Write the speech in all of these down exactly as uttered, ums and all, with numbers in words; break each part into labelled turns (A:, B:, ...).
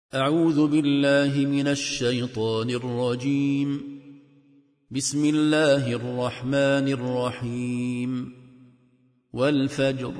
A: أعوذ بالله من الشيطان الرجيم. بسم الله الرحمن الرحيم. والفجر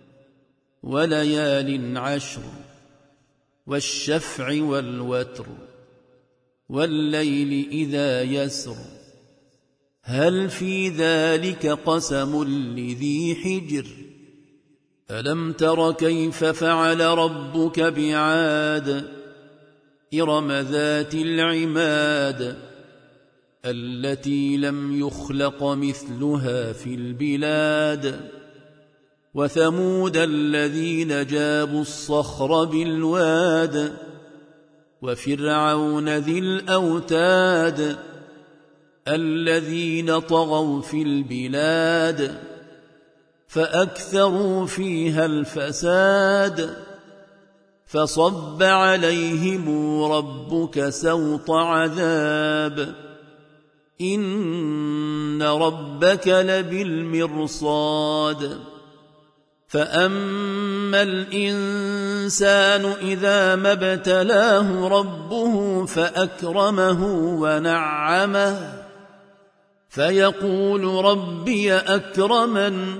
A: وليال عشر والشفع والوتر والليل إذا يسر هل في ذلك قسم لذي حجر ألم تر كيف فعل ربك بعاد إرم ذات العماد التي لم يخلق مثلها في البلاد وثمود الذين جابوا الصخر بالواد وفرعون ذي الأوتاد الذين طغوا في البلاد فأكثروا فيها الفساد فصب عليهم ربك سوط عذاب إن ربك لبالمرصاد فأما الإنسان إذا ما ابتلاه ربه فأكرمه ونعمه فيقول ربي أكرمن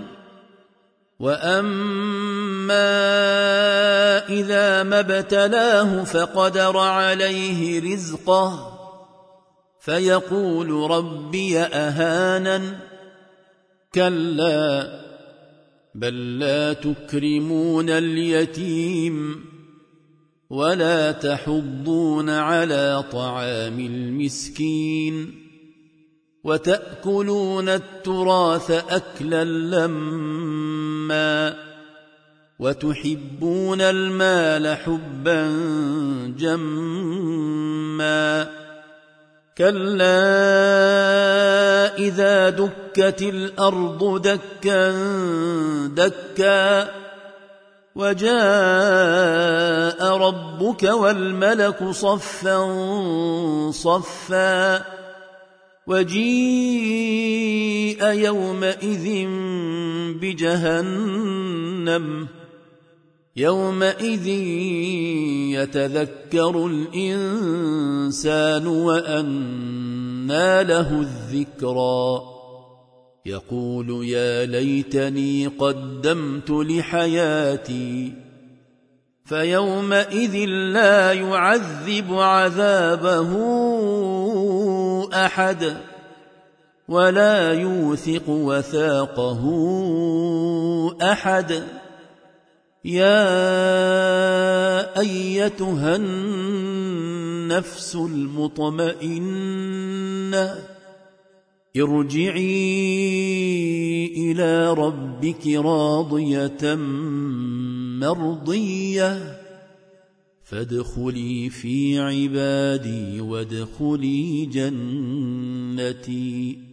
A: وأما إذا ما ابتلاه فقدر عليه رزقه فيقول ربي أهانن كلا بل لا تكرمون اليتيم ولا تحضون على طعام المسكين وتأكلون التراث أكلا لما وتحبون المال حبا جما كلا إذا دكت الأرض دكا دكا وجاء ربك والملك صفا صفا وجيء يومئذ بجهنم يومئذ يتذكر الإنسان وأنى له الذكرى يقول يا ليتني قدمت لحياتي فيومئذ لا يعذب عذابه أحد ولا يوثق وثاقه أحد يا أيتها النفس المطمئنة ارجعي إلى ربك راضية مرضية فادخلي في عبادي وادخلي جنتي.